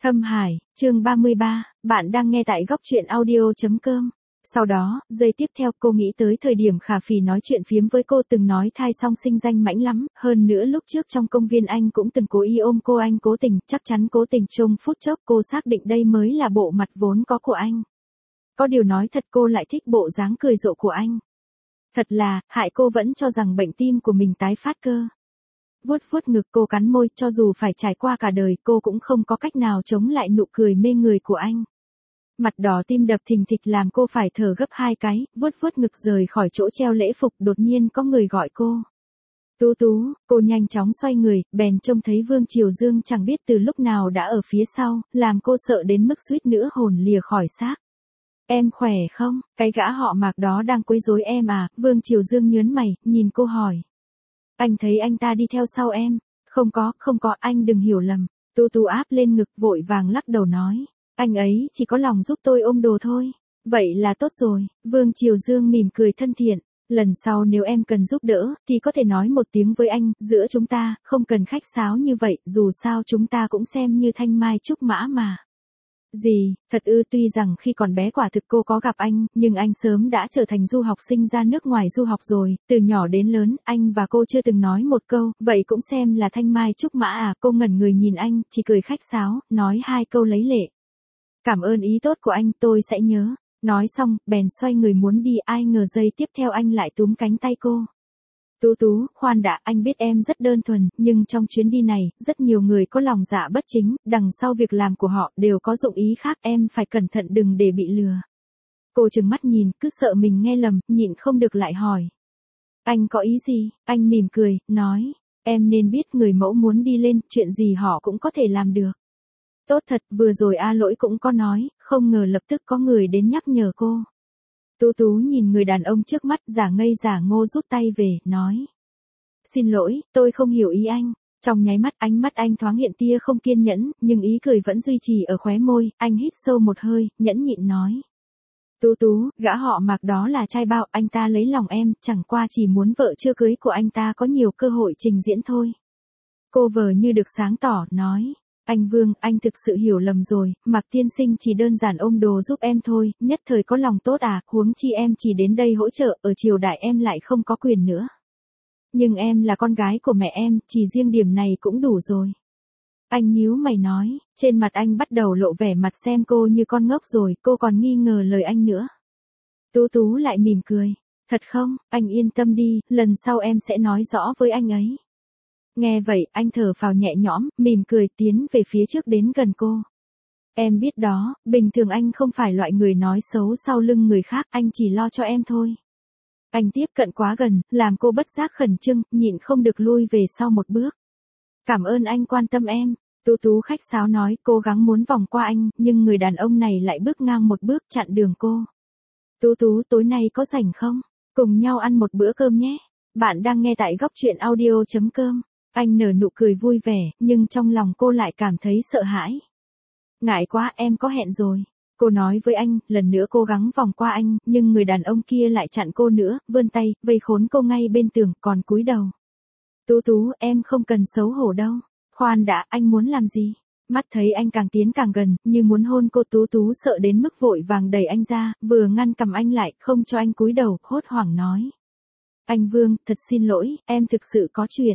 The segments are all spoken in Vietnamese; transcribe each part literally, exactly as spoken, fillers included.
Thâm Hải, chương ba mươi ba, bạn đang nghe tại góc truyện audio.com. Sau đó, giây tiếp theo cô nghĩ tới thời điểm Khả Phỉ nói chuyện phiếm với cô từng nói thai xong sinh danh mãnh lắm, hơn nữa lúc trước trong công viên anh cũng từng cố ý ôm cô, anh cố tình, chắc chắn cố tình. Trong phút chốc cô xác định đây mới là bộ mặt vốn có của anh. Có điều nói thật cô lại thích bộ dáng cười rộ của anh. Thật là, hại cô vẫn cho rằng bệnh tim của mình tái phát cơ. Vuốt vuốt ngực cô cắn môi, cho dù phải trải qua cả đời cô cũng không có cách nào chống lại nụ cười mê người của anh. Mặt đỏ tim đập thình thịch làm cô phải thở gấp hai cái, vuốt vuốt ngực rời khỏi chỗ treo lễ phục, đột nhiên có người gọi cô. Tú Tú, cô nhanh chóng xoay người, bèn trông thấy Vương Triều Dương chẳng biết từ lúc nào đã ở phía sau, làm cô sợ đến mức suýt nữa hồn lìa khỏi xác. Em khỏe không, cái gã họ Mạc đó đang quấy rối em à? Vương Triều Dương nhớn mày, nhìn cô hỏi. Anh thấy anh ta đi theo sau em. Không có, không có, anh đừng hiểu lầm. Tú Tú áp lên ngực vội vàng lắc đầu nói. Anh ấy chỉ có lòng giúp tôi ôm đồ thôi. Vậy là tốt rồi. Vương Triều Dương mỉm cười thân thiện. Lần sau nếu em cần giúp đỡ, thì có thể nói một tiếng với anh, giữa chúng ta, không cần khách sáo như vậy, dù sao chúng ta cũng xem như thanh mai trúc mã mà. Gì, thật ư? Tuy rằng khi còn bé quả thực cô có gặp anh, nhưng anh sớm đã trở thành du học sinh ra nước ngoài du học rồi, từ nhỏ đến lớn, anh và cô chưa từng nói một câu, vậy cũng xem là thanh mai trúc mã à? Cô ngẩn người nhìn anh, chỉ cười khách sáo, nói hai câu lấy lệ. Cảm ơn ý tốt của anh, tôi sẽ nhớ. Nói xong, bèn xoay người muốn đi, ai ngờ giây tiếp theo anh lại túm cánh tay cô. Tú Tú, khoan đã, anh biết em rất đơn thuần, nhưng trong chuyến đi này, rất nhiều người có lòng dạ bất chính, đằng sau việc làm của họ đều có dụng ý khác, em phải cẩn thận đừng để bị lừa. Cô trừng mắt nhìn, cứ sợ mình nghe lầm, nhịn không được lại hỏi. Anh có ý gì? Anh mỉm cười, nói, em nên biết người mẫu muốn đi lên, chuyện gì họ cũng có thể làm được. Tốt thật, vừa rồi A Lỗi cũng có nói, không ngờ lập tức có người đến nhắc nhở cô. Tú Tú nhìn người đàn ông trước mắt, giả ngây giả ngô rút tay về, nói. Xin lỗi, tôi không hiểu ý anh. Trong nháy mắt, ánh mắt anh thoáng hiện tia không kiên nhẫn, nhưng ý cười vẫn duy trì ở khóe môi, anh hít sâu một hơi, nhẫn nhịn nói. Tú Tú, gã họ Mạc đó là trai bao, anh ta lấy lòng em, chẳng qua chỉ muốn vợ chưa cưới của anh ta có nhiều cơ hội trình diễn thôi. Cô vờ như được sáng tỏ, nói. Anh Vương, anh thực sự hiểu lầm rồi, Mạc tiên sinh chỉ đơn giản ôm đồ giúp em thôi, nhất thời có lòng tốt à, huống chi em chỉ đến đây hỗ trợ, ở triều đại em lại không có quyền nữa. Nhưng em là con gái của mẹ em, chỉ riêng điểm này cũng đủ rồi. Anh nhíu mày nói, trên mặt anh bắt đầu lộ vẻ mặt xem cô như con ngốc rồi, cô còn nghi ngờ lời anh nữa. Tú Tú lại mỉm cười, thật không, anh yên tâm đi, lần sau em sẽ nói rõ với anh ấy. Nghe vậy, anh thở phào nhẹ nhõm, mỉm cười tiến về phía trước đến gần cô. Em biết đó, bình thường anh không phải loại người nói xấu sau lưng người khác, anh chỉ lo cho em thôi. Anh tiếp cận quá gần, làm cô bất giác khẩn trương, nhịn không được lui về sau một bước. Cảm ơn anh quan tâm em. Tú Tú khách sáo nói, cố gắng muốn vòng qua anh, nhưng người đàn ông này lại bước ngang một bước chặn đường cô. Tú Tú, tối nay có rảnh không? Cùng nhau ăn một bữa cơm nhé. Bạn đang nghe tại góc truyện audio.com. Anh nở nụ cười vui vẻ, nhưng trong lòng cô lại cảm thấy sợ hãi. Ngại quá, em có hẹn rồi. Cô nói với anh, lần nữa cố gắng vòng qua anh, nhưng người đàn ông kia lại chặn cô nữa, vươn tay, vây khốn cô ngay bên tường, còn cúi đầu. Tú Tú, em không cần xấu hổ đâu. Khoan đã, anh muốn làm gì? Mắt thấy anh càng tiến càng gần, như muốn hôn cô. Tú Tú sợ đến mức vội vàng đẩy anh ra, vừa ngăn cầm anh lại, không cho anh cúi đầu, hốt hoảng nói. Anh Vương, thật xin lỗi, em thực sự có chuyện.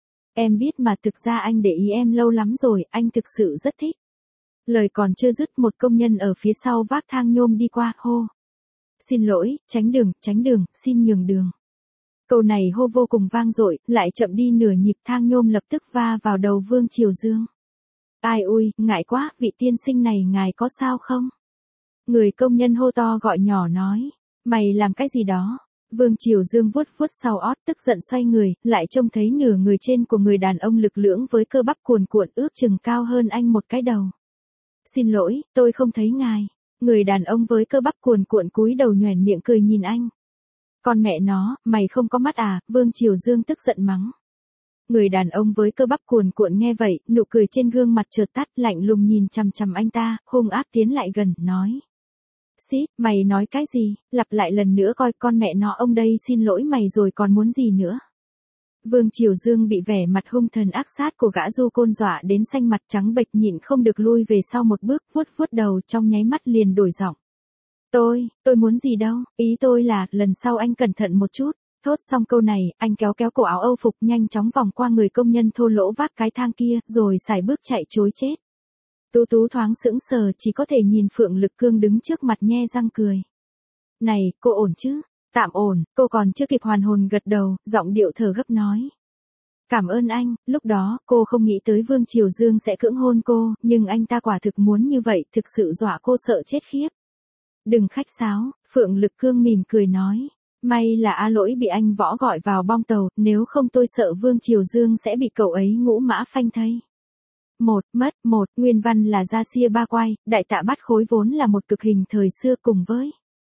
Em biết mà, thực ra anh để ý em lâu lắm rồi, anh thực sự rất thích. Lời còn chưa dứt, một công nhân ở phía sau vác thang nhôm đi qua, hô. Xin lỗi, tránh đường, tránh đường, xin nhường đường. Câu này hô vô cùng vang dội, lại chậm đi nửa nhịp, thang nhôm lập tức va vào đầu Vương Triều Dương. Ai ui, ngại quá, vị tiên sinh này ngài có sao không? Người công nhân hô to gọi nhỏ nói. Mày làm cái gì đó? Vương Triều Dương vuốt vuốt sau ót, tức giận xoay người, lại trông thấy nửa người trên của người đàn ông lực lưỡng với cơ bắp cuồn cuộn ước chừng cao hơn anh một cái đầu. Xin lỗi, tôi không thấy ngài. Người đàn ông với cơ bắp cuồn cuộn cúi đầu nhoẻn miệng cười nhìn anh. Con mẹ nó, mày không có mắt à? Vương Triều Dương tức giận mắng. Người đàn ông với cơ bắp cuồn cuộn nghe vậy, nụ cười trên gương mặt chợt tắt, lạnh lùng nhìn chằm chằm anh ta, hung ác tiến lại gần, nói. Xít, mày nói cái gì? Lặp lại lần nữa coi, con mẹ nó, ông đây xin lỗi mày rồi còn muốn gì nữa? Vương Triều Dương bị vẻ mặt hung thần ác sát của gã du côn dọa đến xanh mặt trắng bệch, nhịn không được lui về sau một bước, vuốt vuốt đầu, trong nháy mắt liền đổi giọng. Tôi, tôi muốn gì đâu, ý tôi là, lần sau anh cẩn thận một chút. Thốt xong câu này, anh kéo kéo cổ áo Âu phục nhanh chóng vòng qua người công nhân thô lỗ vác cái thang kia, rồi sải bước chạy trối chết. Tú Tú thoáng sững sờ, chỉ có thể nhìn Phượng Lực Cương đứng trước mặt nhe răng cười. Này, cô ổn chứ? Tạm ổn, cô còn chưa kịp hoàn hồn gật đầu, giọng điệu thở gấp nói. Cảm ơn anh, lúc đó, cô không nghĩ tới Vương Triều Dương sẽ cưỡng hôn cô, nhưng anh ta quả thực muốn như vậy, thực sự dọa cô sợ chết khiếp. Đừng khách sáo, Phượng Lực Cương mỉm cười nói. May là A Lỗi bị anh Võ gọi vào bong tàu, nếu không tôi sợ Vương Triều Dương sẽ bị cậu ấy ngũ mã phanh thây. Một, mất, một, nguyên văn là Gia Xia Ba Quai, đại tạ bát khối vốn là một cực hình thời xưa cùng với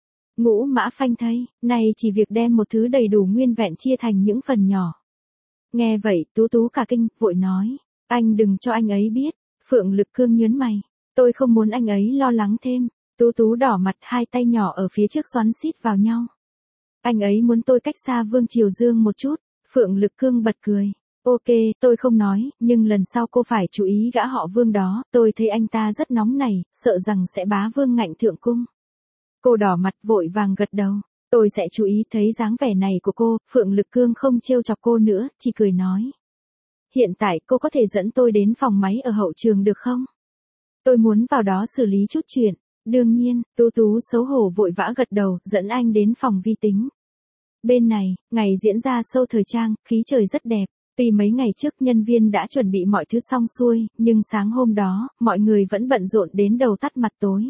ngũ mã phanh thây, này chỉ việc đem một thứ đầy đủ nguyên vẹn chia thành những phần nhỏ. Nghe vậy, Tú Tú cả kinh, vội nói, anh đừng cho anh ấy biết. Phượng Lực Cương nhớn mày, tôi không muốn anh ấy lo lắng thêm. Tú Tú đỏ mặt, hai tay nhỏ ở phía trước xoắn xít vào nhau. Anh ấy muốn tôi cách xa Vương Triều Dương một chút. Phượng Lực Cương bật cười. Ok, tôi không nói, nhưng lần sau cô phải chú ý gã họ Vương đó, tôi thấy anh ta rất nóng nảy, sợ rằng sẽ bá Vương ngạnh thượng cung. Cô đỏ mặt vội vàng gật đầu. Tôi sẽ chú ý. Thấy dáng vẻ này của cô, Phượng Lực Cương không trêu chọc cô nữa, chỉ cười nói. Hiện tại cô có thể dẫn tôi đến phòng máy ở hậu trường được không? Tôi muốn vào đó xử lý chút chuyện. Đương nhiên, Tú Tú xấu hổ vội vã gật đầu, dẫn anh đến phòng vi tính. Bên này, ngày diễn ra show thời trang, khí trời rất đẹp. Tuy mấy ngày trước nhân viên đã chuẩn bị mọi thứ xong xuôi, nhưng sáng hôm đó, mọi người vẫn bận rộn đến đầu tắt mặt tối.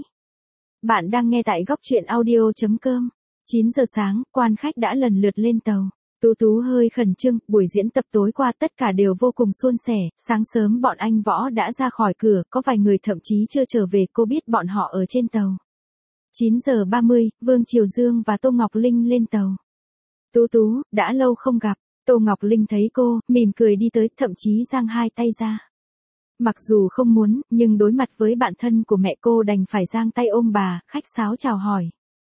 Bạn đang nghe tại góc truyện audio chấm com. chín giờ sáng, quan khách đã lần lượt lên tàu. Tú Tú hơi khẩn trương, buổi diễn tập tối qua tất cả đều vô cùng suôn sẻ, sáng sớm bọn anh Võ đã ra khỏi cửa, có vài người thậm chí chưa trở về, cô biết bọn họ ở trên tàu. chín giờ ba mươi, Vương Triều Dương và Tô Ngọc Linh lên tàu. Tú Tú, đã lâu không gặp. Tô Ngọc Linh thấy cô, mỉm cười đi tới, thậm chí giang hai tay ra. Mặc dù không muốn, nhưng đối mặt với bạn thân của mẹ cô đành phải giang tay ôm bà, khách sáo chào hỏi.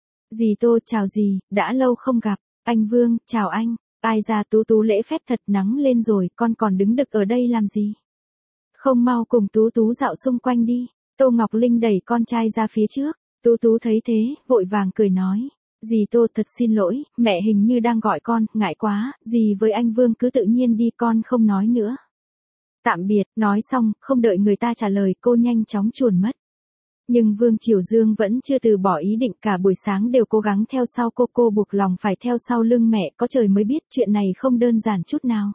Dì Tô, chào dì, đã lâu không gặp. Anh Vương, chào anh. Ai ra Tú Tú lễ phép thật, nắng lên rồi, con còn đứng đực ở đây làm gì? Không mau cùng Tú Tú dạo xung quanh đi. Tô Ngọc Linh đẩy con trai ra phía trước. Tú Tú thấy thế, vội vàng cười nói. Dì Tô thật xin lỗi, mẹ hình như đang gọi con, ngại quá, dì với anh Vương cứ tự nhiên đi, con không nói nữa. Tạm biệt, nói xong, không đợi người ta trả lời, cô nhanh chóng chuồn mất. Nhưng Vương Triều Dương vẫn chưa từ bỏ ý định, cả buổi sáng đều cố gắng theo sau cô, cô buộc lòng phải theo sau lưng mẹ, có trời mới biết chuyện này không đơn giản chút nào.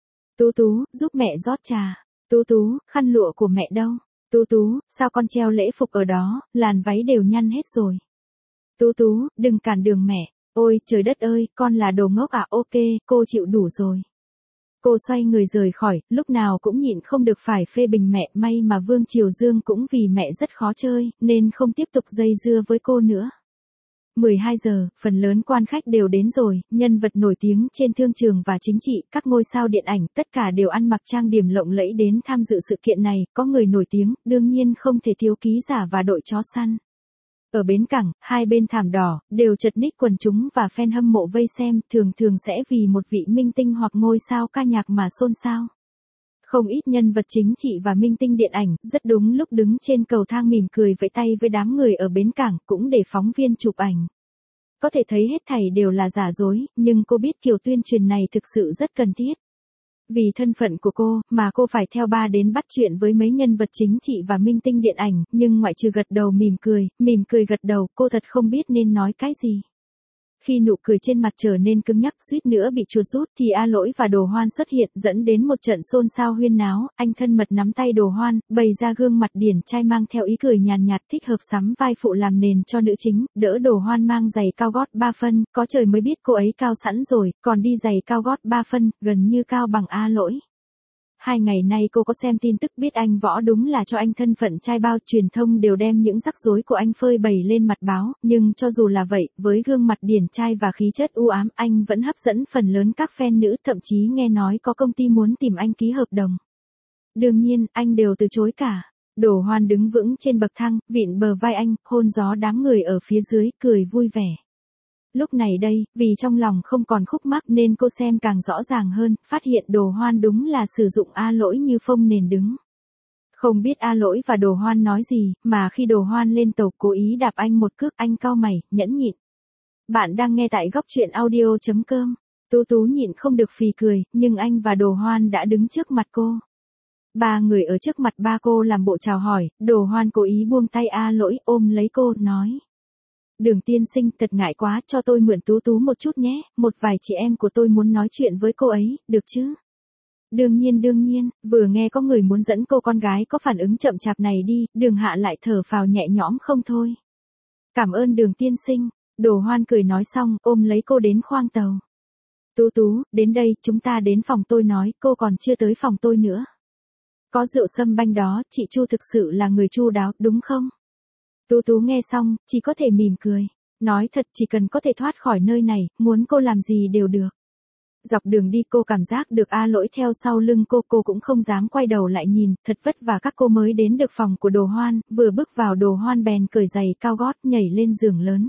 Tú Tú, giúp mẹ rót trà. Tú Tú, khăn lụa của mẹ đâu? Tú Tú, sao con treo lễ phục ở đó, làn váy đều nhăn hết rồi. Tú Tú, đừng cản đường mẹ. Ôi, trời đất ơi, con là đồ ngốc à? Ok, cô chịu đủ rồi. Cô xoay người rời khỏi, lúc nào cũng nhịn không được phải phê bình mẹ, may mà Vương Triều Dương cũng vì mẹ rất khó chơi, nên không tiếp tục dây dưa với cô nữa. mười hai giờ, phần lớn quan khách đều đến rồi, nhân vật nổi tiếng trên thương trường và chính trị, các ngôi sao điện ảnh, tất cả đều ăn mặc trang điểm lộng lẫy đến tham dự sự kiện này, có người nổi tiếng, đương nhiên không thể thiếu ký giả và đội chó săn. Ở bến cảng, hai bên thảm đỏ, đều chật ních quần chúng và fan hâm mộ vây xem, thường thường sẽ vì một vị minh tinh hoặc ngôi sao ca nhạc mà xôn xao. Không ít nhân vật chính trị và minh tinh điện ảnh, rất đúng lúc đứng trên cầu thang mỉm cười vẫy tay với đám người ở bến cảng, cũng để phóng viên chụp ảnh. Có thể thấy hết thảy đều là giả dối, nhưng cô biết kiểu tuyên truyền này thực sự rất cần thiết. Vì thân phận của cô, mà cô phải theo ba đến bắt chuyện với mấy nhân vật chính trị và minh tinh điện ảnh, nhưng ngoại trừ gật đầu mỉm cười, mỉm cười gật đầu, cô thật không biết nên nói cái gì. Khi nụ cười trên mặt trở nên cứng nhắc, suýt nữa bị chuột rút, thì A Lỗi và Đồ Hoan xuất hiện, dẫn đến một trận xôn xao huyên náo. Anh thân mật nắm tay Đồ Hoan, bày ra gương mặt điển trai mang theo ý cười nhàn nhạt, thích hợp sắm vai phụ làm nền cho nữ chính, đỡ Đồ Hoan mang giày cao gót ba phân, có trời mới biết cô ấy cao sẵn rồi, còn đi giày cao gót ba phân, gần như cao bằng A Lỗi. Hai ngày nay cô có xem tin tức biết anh Võ đúng là cho anh thân phận trai bao, truyền thông đều đem những rắc rối của anh phơi bày lên mặt báo, nhưng cho dù là vậy, với gương mặt điển trai và khí chất u ám, anh vẫn hấp dẫn phần lớn các fan nữ, thậm chí nghe nói có công ty muốn tìm anh ký hợp đồng. Đương nhiên, anh đều từ chối cả. Đồ Hoan đứng vững trên bậc thang, vịn bờ vai anh, hôn gió đám người ở phía dưới, cười vui vẻ. Lúc này đây, vì trong lòng không còn khúc mắc nên cô xem càng rõ ràng hơn, phát hiện Đồ Hoan đúng là sử dụng A Lỗi như phông nền đứng. Không biết A Lỗi và Đồ Hoan nói gì, mà khi Đồ Hoan lên tàu cố ý đạp anh một cước, anh cau mày, nhẫn nhịn. Bạn đang nghe tại góc truyện audio chấm com. Tú Tú nhịn không được phì cười, nhưng anh và Đồ Hoan đã đứng trước mặt cô. Ba người ở trước mặt ba cô làm bộ chào hỏi, Đồ Hoan cố ý buông tay A Lỗi, ôm lấy cô, nói. Đường tiên sinh, thật ngại quá, cho tôi mượn Tú Tú một chút nhé, một vài chị em của tôi muốn nói chuyện với cô ấy, được chứ? Đương nhiên đương nhiên, vừa nghe có người muốn dẫn cô con gái có phản ứng chậm chạp này đi, Đường Hạ lại thở phào nhẹ nhõm không thôi. Cảm ơn Đường tiên sinh, Đồ Hoan cười nói xong, ôm lấy cô đến khoang tàu. Tú Tú, đến đây, chúng ta đến phòng tôi nói, cô còn chưa tới phòng tôi nữa. Có rượu sâm banh đó, chị Chu thực sự là người chu đáo, đúng không? Tú Tú nghe xong, chỉ có thể mỉm cười. Nói thật, chỉ cần có thể thoát khỏi nơi này, muốn cô làm gì đều được. Dọc đường đi cô cảm giác được A Lỗi theo sau lưng cô, cô cũng không dám quay đầu lại nhìn, thật vất vả các cô mới đến được phòng của Đồ Hoan, vừa bước vào Đồ Hoan bèn cởi giày cao gót nhảy lên giường lớn.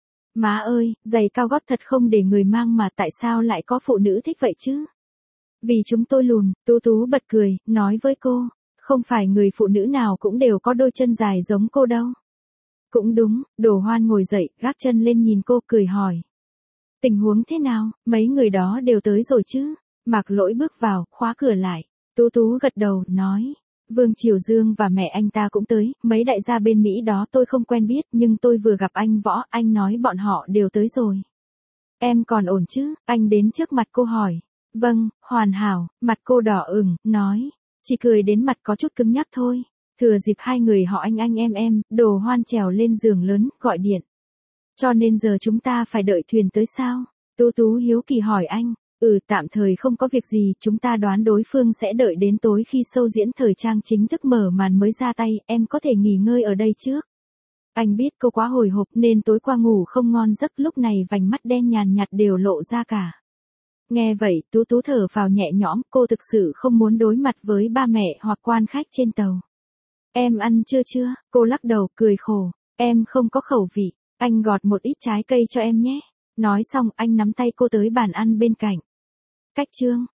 Má ơi, giày cao gót thật không để người mang mà tại sao lại có phụ nữ thích vậy chứ? Vì chúng tôi lùn, Tú Tú bật cười, nói với cô, không phải người phụ nữ nào cũng đều có đôi chân dài giống cô đâu. Cũng đúng, Đồ Hoan ngồi dậy, gác chân lên nhìn cô cười hỏi. Tình huống thế nào, mấy người đó đều tới rồi chứ? Mạc Lỗi bước vào, khóa cửa lại. Tú Tú gật đầu, nói. Vương Triều Dương và mẹ anh ta cũng tới, mấy đại gia bên Mỹ đó tôi không quen biết nhưng tôi vừa gặp anh Võ, anh nói bọn họ đều tới rồi. Em còn ổn chứ? Anh đến trước mặt cô hỏi. Vâng, hoàn hảo, mặt cô đỏ ửng, nói. Chỉ cười đến mặt có chút cứng nhắc thôi. Thừa dịp hai người họ anh anh em em, Đồ Hoan trèo lên giường lớn, gọi điện. Cho nên giờ chúng ta phải đợi thuyền tới sao? Tú Tú hiếu kỳ hỏi anh. Ừ, tạm thời không có việc gì, chúng ta đoán đối phương sẽ đợi đến tối khi show diễn thời trang chính thức mở màn mới ra tay, em có thể nghỉ ngơi ở đây trước. Anh biết cô quá hồi hộp nên tối qua ngủ không ngon giấc, lúc này vành mắt đen nhàn nhạt đều lộ ra cả. Nghe vậy, Tú Tú thở phào nhẹ nhõm, cô thực sự không muốn đối mặt với ba mẹ hoặc quan khách trên tàu. Em ăn chưa chưa? Cô lắc đầu, cười khổ. Em không có khẩu vị, anh gọt một ít trái cây cho em nhé. Nói xong, anh nắm tay cô tới bàn ăn bên cạnh. Cách chương,